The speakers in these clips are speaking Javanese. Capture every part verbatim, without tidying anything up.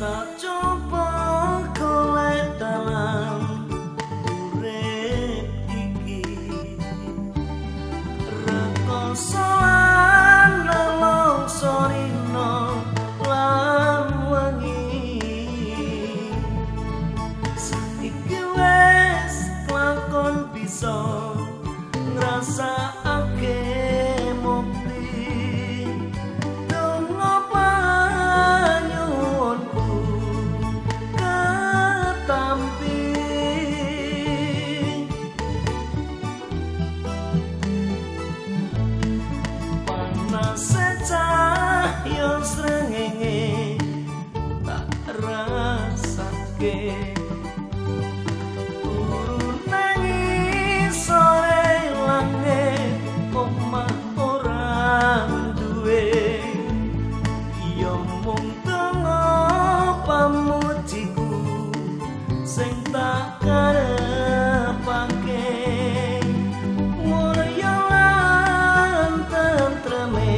tak coba golek dalan urip iki rekoso lan nelongsorino lan wengi saiki wes kelakon bisa ngrasakake yo srengenge tak rasake turun nangis sore langit omah orang duwe yo mung donga pamujiku sing tak karepake mulya lan tentreme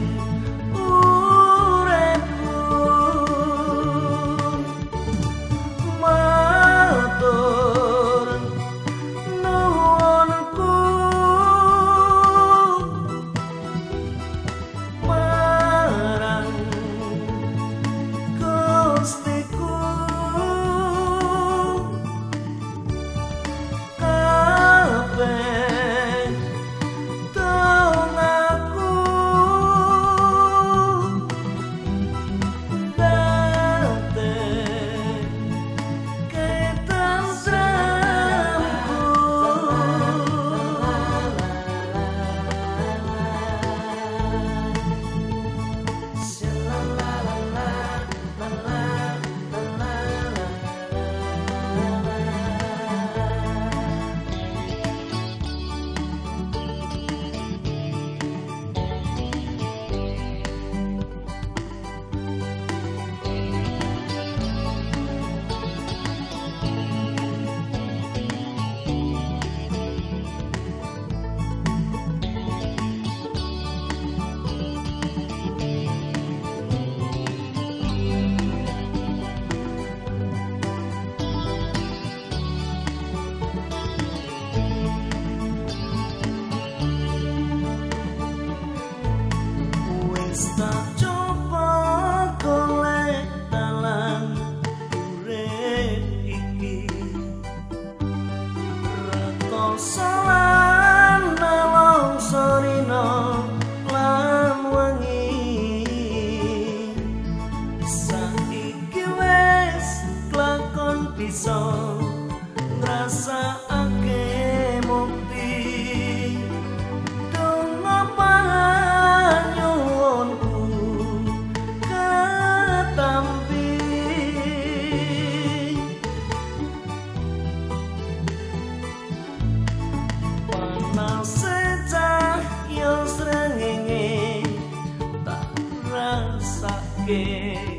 tak coba golek dalan urip iki rekoso lan nelongsorino lan wengi saiki wes kelakon bisa ngrasakake mukti sejak yo srengenge tak rasake